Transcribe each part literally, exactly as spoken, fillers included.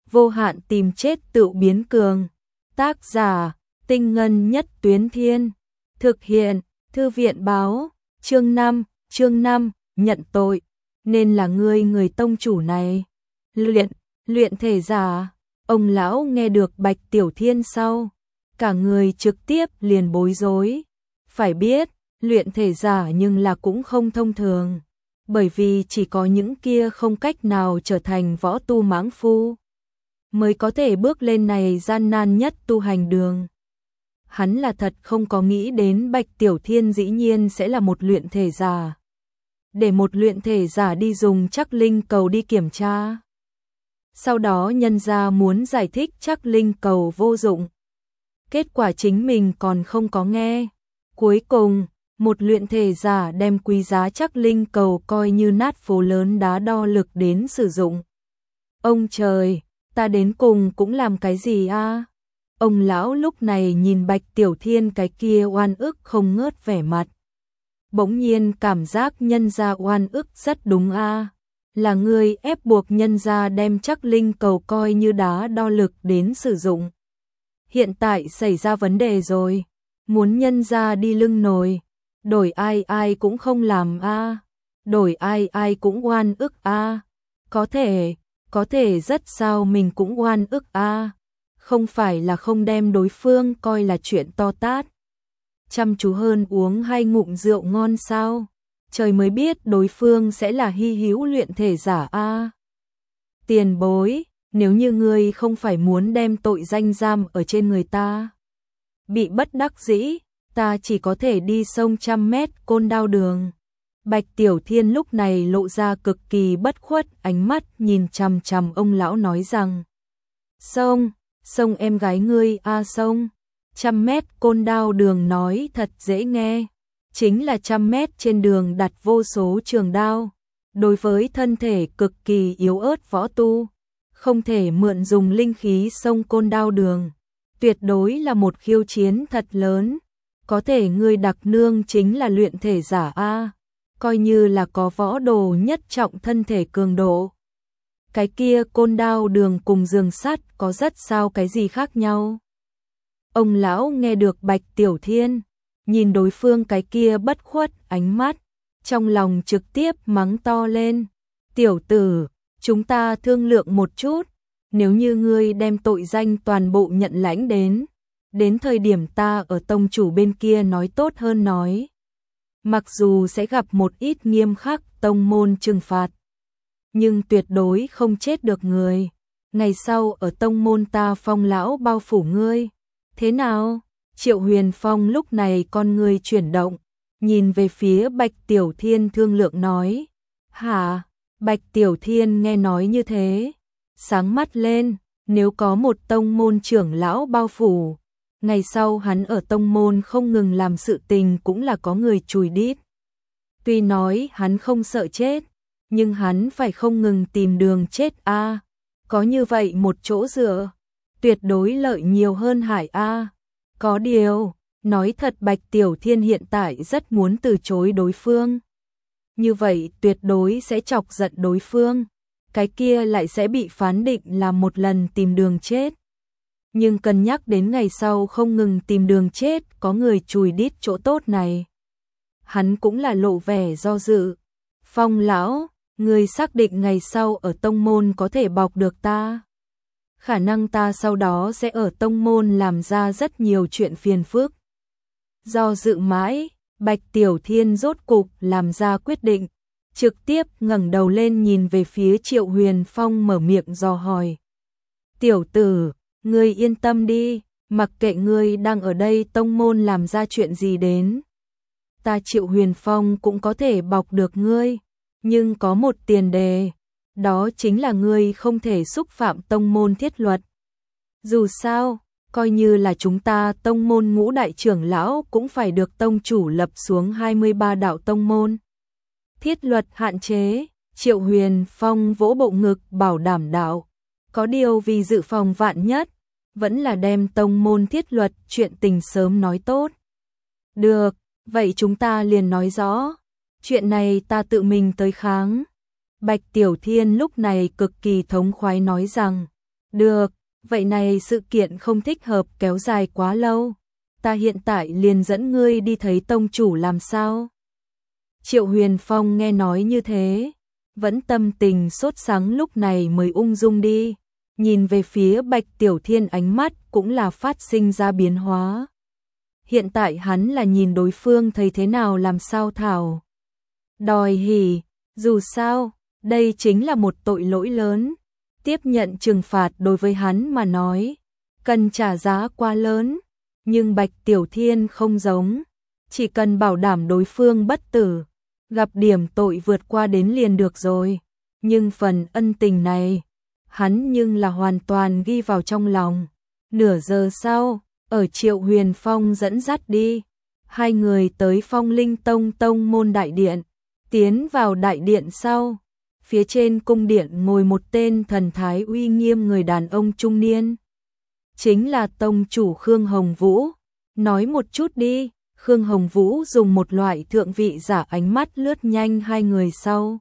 vô hạn tìm chết tự biến cường. Tác giả, Tinh Ngân Nhất Tuyến Thiên. Thực hiện, Thư viện báo, chương năm, chương năm, nhận tội. Nên là ngươi người tông chủ này. Luyện, luyện thể giả. Ông lão nghe được Bạch Tiểu Thiên sau, cả người trực tiếp liền bối rối. Phải biết, luyện thể giả nhưng là cũng không thông thường. Bởi vì chỉ có những kia không cách nào trở thành võ tu mãng phu mới có thể bước lên này gian nan nhất tu hành đường. Hắn là thật không có nghĩ đến Bạch Tiểu Thiên dĩ nhiên sẽ là một luyện thể giả. Để một luyện thể giả đi dùng chắc linh cầu đi kiểm tra. Sau đó nhân gia muốn giải thích chắc linh cầu vô dụng. Kết quả chính mình còn không có nghe. Cuối cùng, một luyện thể giả đem quý giá chắc linh cầu coi như nát phố lớn đá đo lực đến sử dụng. Ông trời, ta đến cùng cũng làm cái gì a? Ông lão lúc này nhìn Bạch Tiểu Thiên cái kia oan ức không ngớt vẻ mặt. Bỗng nhiên cảm giác nhân gia oan ức rất đúng a. Là ngươi ép buộc nhân gia đem chắc linh cầu coi như đá đo lực đến sử dụng. Hiện tại xảy ra vấn đề rồi, muốn nhân gia đi lưng nồi, đổi ai ai cũng không làm a, đổi ai ai cũng oan ức a. Có thể, có thể rất sao mình cũng oan ức a, không phải là không đem đối phương coi là chuyện to tát. Chăm chú hơn uống hai ngụm rượu ngon sao? Trời mới biết đối phương sẽ là hy hữu luyện thể giả a. Tiền bối, nếu như ngươi không phải muốn đem tội danh giam ở trên người ta, bị bất đắc dĩ, ta chỉ có thể đi sông trăm mét côn đao đường. Bạch Tiểu Thiên lúc này lộ ra cực kỳ bất khuất, ánh mắt nhìn chằm chằm ông lão nói rằng: "Sông, sông em gái ngươi a sông." Trăm mét côn đao đường nói thật dễ nghe, chính là trăm mét trên đường đặt vô số trường đao. Đối với thân thể cực kỳ yếu ớt võ tu, không thể mượn dùng linh khí sông côn đao đường, tuyệt đối là một khiêu chiến thật lớn. Có thể ngươi đặc nương chính là luyện thể giả a, coi như là có võ đồ nhất trọng thân thể cường độ. Cái kia côn đao đường cùng giường sắt có rất sao cái gì khác nhau? Ông lão nghe được Bạch Tiểu Thiên, nhìn đối phương cái kia bất khuất ánh mắt, trong lòng trực tiếp mắng to lên: "Tiểu tử, chúng ta thương lượng một chút, nếu như ngươi đem tội danh toàn bộ nhận lãnh đến, đến thời điểm ta ở tông chủ bên kia nói tốt hơn nói. Mặc dù sẽ gặp một ít nghiêm khắc tông môn trừng phạt, nhưng tuyệt đối không chết được người. Ngày sau ở tông môn ta Phong lão bao phủ ngươi. Thế nào?" Triệu Huyền Phong lúc này con người chuyển động, nhìn về phía Bạch Tiểu Thiên thương lượng nói: "Hả?" Bạch Tiểu Thiên nghe nói như thế, sáng mắt lên, nếu có một tông môn trưởng lão bao phủ, ngày sau hắn ở tông môn không ngừng làm sự tình cũng là có người chùi đít. Tuy nói hắn không sợ chết, nhưng hắn phải không ngừng tìm đường chết a, có như vậy một chỗ dựa, tuyệt đối lợi nhiều hơn hại a. Có điều, nói thật Bạch Tiểu Thiên hiện tại rất muốn từ chối đối phương. Như vậy tuyệt đối sẽ chọc giận đối phương, cái kia lại sẽ bị phán định là một lần tìm đường chết. Nhưng cân nhắc đến ngày sau không ngừng tìm đường chết có người chùi đít chỗ tốt này, hắn cũng là lộ vẻ do dự. "Phong lão, người xác định ngày sau ở tông môn có thể bọc được ta? Khả năng ta sau đó sẽ ở tông môn làm ra rất nhiều chuyện phiền phức." Do dự mãi, Bạch Tiểu Thiên rốt cục làm ra quyết định, trực tiếp ngẩng đầu lên nhìn về phía Triệu Huyền Phong mở miệng dò hỏi: "Tiểu tử, ngươi yên tâm đi, mặc kệ ngươi đang ở đây tông môn làm ra chuyện gì đến, ta Triệu Huyền Phong cũng có thể bọc được ngươi, nhưng có một tiền đề, đó chính là ngươi không thể xúc phạm tông môn thiết luật. Dù sao, coi như là chúng ta tông môn ngũ đại trưởng lão cũng phải được tông chủ lập xuống hai mươi ba đạo tông môn. Thiết luật hạn chế." Triệu Huyền Phong vỗ bộ ngực bảo đảm đạo. Có điều vì dự phòng vạn nhất, vẫn là đem tông môn thiết luật chuyện tình sớm nói tốt. "Được, vậy chúng ta liền nói rõ. Chuyện này ta tự mình tới kháng." Bạch Tiểu Thiên lúc này cực kỳ thống khoái nói rằng: Được, vậy này sự kiện không thích hợp kéo dài quá lâu. Ta hiện tại liền dẫn ngươi đi thấy tông chủ làm sao? Triệu Huyền Phong nghe nói như thế, vẫn tâm tình sốt sắng lúc này mới ung dung đi, nhìn về phía Bạch Tiểu Thiên ánh mắt cũng là phát sinh ra biến hóa. Hiện tại hắn là nhìn đối phương thấy thế nào làm sao thảo. Đòi hỉ, dù sao, đây chính là một tội lỗi lớn, tiếp nhận trừng phạt đối với hắn mà nói, cần trả giá quá lớn, nhưng Bạch Tiểu Thiên không giống, chỉ cần bảo đảm đối phương bất tử, gặp điểm tội vượt qua đến liền được rồi, nhưng phần ân tình này, hắn nhưng là hoàn toàn ghi vào trong lòng. Nửa giờ sau, ở Triệu Huyền Phong dẫn dắt đi, hai người tới Phong Linh Tông tông môn đại điện, tiến vào đại điện sau, phía trên cung điện ngồi một tên thần thái uy nghiêm người đàn ông trung niên, chính là tông chủ Khương Hồng Vũ. Nói một chút đi. Khương Hồng Vũ dùng một loại thượng vị giả ánh mắt lướt nhanh hai người sau,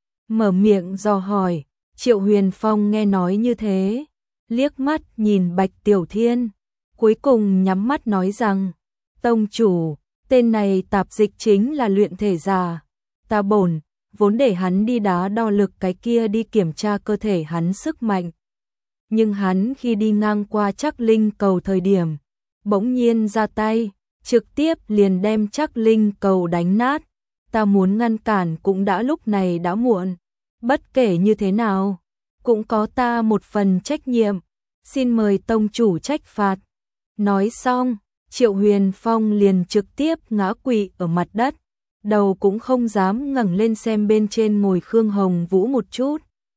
mở miệng dò hỏi. Triệu Huyền Phong nghe nói như thế, liếc mắt nhìn Bạch Tiểu Thiên, cuối cùng nhắm mắt nói rằng, tông chủ, tên này tạp dịch chính là luyện thể giả, ta bổn vốn để hắn đi đá đo lực cái kia đi kiểm tra cơ thể hắn sức mạnh. Nhưng hắn khi đi ngang qua Trắc Linh cầu thời điểm, bỗng nhiên ra tay, trực tiếp liền đem Trắc Linh cầu đánh nát, ta muốn ngăn cản cũng đã lúc này đã muộn, bất kể như thế nào, cũng có ta một phần trách nhiệm, xin mời tông chủ trách phạt. Nói xong, Triệu Huyền Phong liền trực tiếp ngã quỵ ở mặt đất, đầu cũng không dám ngẩng lên xem bên trên ngồi Khương Hồng Vũ một chút.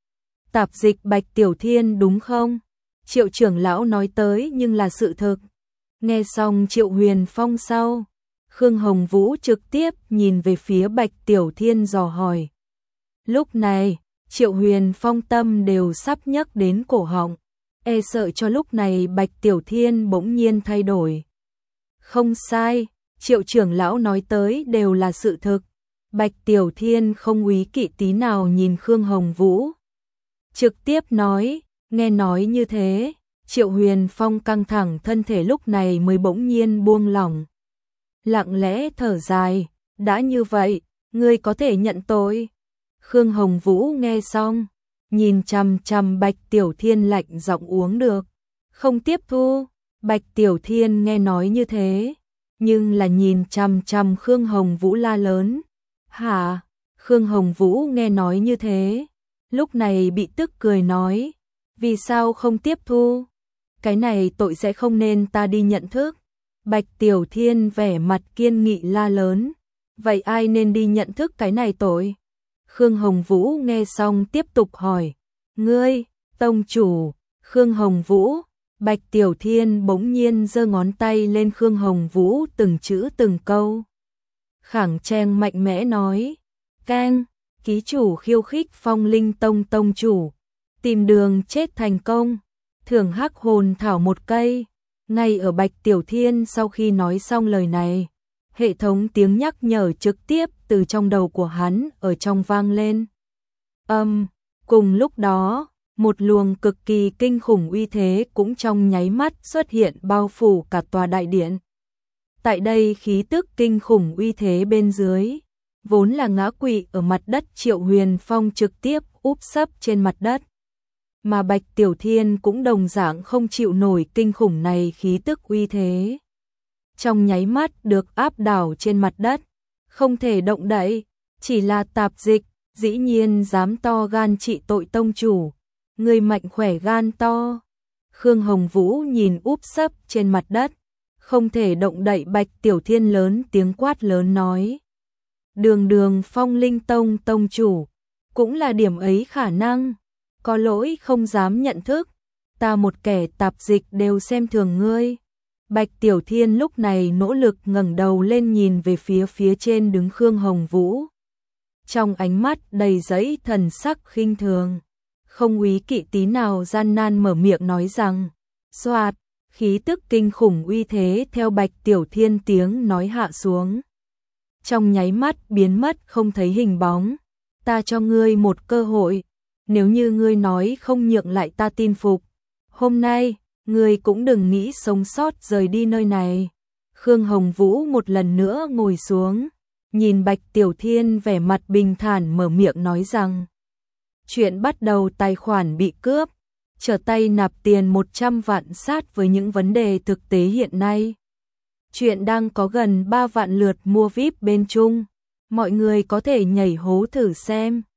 Tạp dịch Bạch Tiểu Thiên đúng không? Triệu trưởng lão nói tới nhưng là sự thực. Nghe xong Triệu Huyền Phong sau, Khương Hồng Vũ trực tiếp nhìn về phía Bạch Tiểu Thiên dò hỏi. Lúc này, Triệu Huyền Phong tâm đều sắp nhấc đến cổ họng, e sợ cho lúc này Bạch Tiểu Thiên bỗng nhiên thay đổi. Không sai, Triệu trưởng lão nói tới đều là sự thực. Bạch Tiểu Thiên không úy kỵ tí nào nhìn Khương Hồng Vũ, trực tiếp nói, nghe nói như thế, Triệu Huyền Phong căng thẳng thân thể lúc này mới bỗng nhiên buông lỏng. Lặng lẽ thở dài, đã như vậy, ngươi có thể nhận tội. Khương Hồng Vũ nghe xong, nhìn chằm chằm Bạch Tiểu Thiên lạnh giọng uống được, không tiếp thu. Bạch Tiểu Thiên nghe nói như thế, nhưng là nhìn chằm chằm Khương Hồng Vũ la lớn. Hả? Khương Hồng Vũ nghe nói như thế, lúc này bị tức cười nói, vì sao không tiếp thu? Cái này tội sẽ không nên ta đi nhận thức. Bạch Tiểu Thiên vẻ mặt kiên nghị la lớn, vậy ai nên đi nhận thức cái này tội? Khương Hồng Vũ nghe xong tiếp tục hỏi, ngươi, tông chủ, Khương Hồng Vũ. Bạch Tiểu Thiên bỗng nhiên giơ ngón tay lên Khương Hồng Vũ từng chữ từng câu. Khẳng trang mạnh mẽ nói, Cang, ký chủ khiêu khích Phong Linh Tông tông chủ, tìm đường chết thành công, thưởng hắc hồn thảo một cây. Ngay ở Bạch Tiểu Thiên sau khi nói xong lời này, hệ thống tiếng nhắc nhở trực tiếp từ trong đầu của hắn ở trong vang lên. Âm, um, cùng lúc đó, một luồng cực kỳ kinh khủng uy thế cũng trong nháy mắt xuất hiện bao phủ cả tòa đại điện. Tại đây khí tức kinh khủng uy thế bên dưới, vốn là ngã quỵ ở mặt đất Triệu Huyền Phong trực tiếp úp sấp trên mặt đất. Mà Bạch Tiểu Thiên cũng đồng dạng không chịu nổi kinh khủng này khí tức uy thế. Trong nháy mắt được áp đảo trên mặt đất, không thể động đậy, chỉ là tạp dịch, dĩ nhiên dám to gan trị tội tông chủ. Người mạnh khỏe gan to. Khương Hồng Vũ nhìn úp sấp trên mặt đất, không thể động đậy Bạch Tiểu Thiên lớn tiếng quát lớn nói. Đường đường Phong Linh Tông tông chủ, cũng là điểm ấy khả năng, có lỗi không dám nhận thức, ta một kẻ tạp dịch đều xem thường ngươi. Bạch Tiểu Thiên lúc này nỗ lực ngẩng đầu lên nhìn về phía phía trên đứng Khương Hồng Vũ. Trong ánh mắt đầy dẫy thần sắc khinh thường, không úy kỵ tí nào gian nan mở miệng nói rằng, xoạt, khí tức kinh khủng uy thế theo Bạch Tiểu Thiên tiếng nói hạ xuống. Trong nháy mắt biến mất không thấy hình bóng, ta cho ngươi một cơ hội, nếu như ngươi nói không nhượng lại ta tin phục, Hôm nay, người cũng đừng nghĩ sống sót rời đi nơi này. Khương Hồng Vũ một lần nữa ngồi xuống, nhìn Bạch Tiểu Thiên vẻ mặt bình thản mở miệng nói rằng chuyện bắt đầu tài khoản bị cướp, trở tay nạp tiền một trăm vạn sát với những vấn đề thực tế hiện nay. Chuyện đang có gần ba vạn lượt mua vi ai pi bên Trung, mọi người có thể nhảy hố thử xem.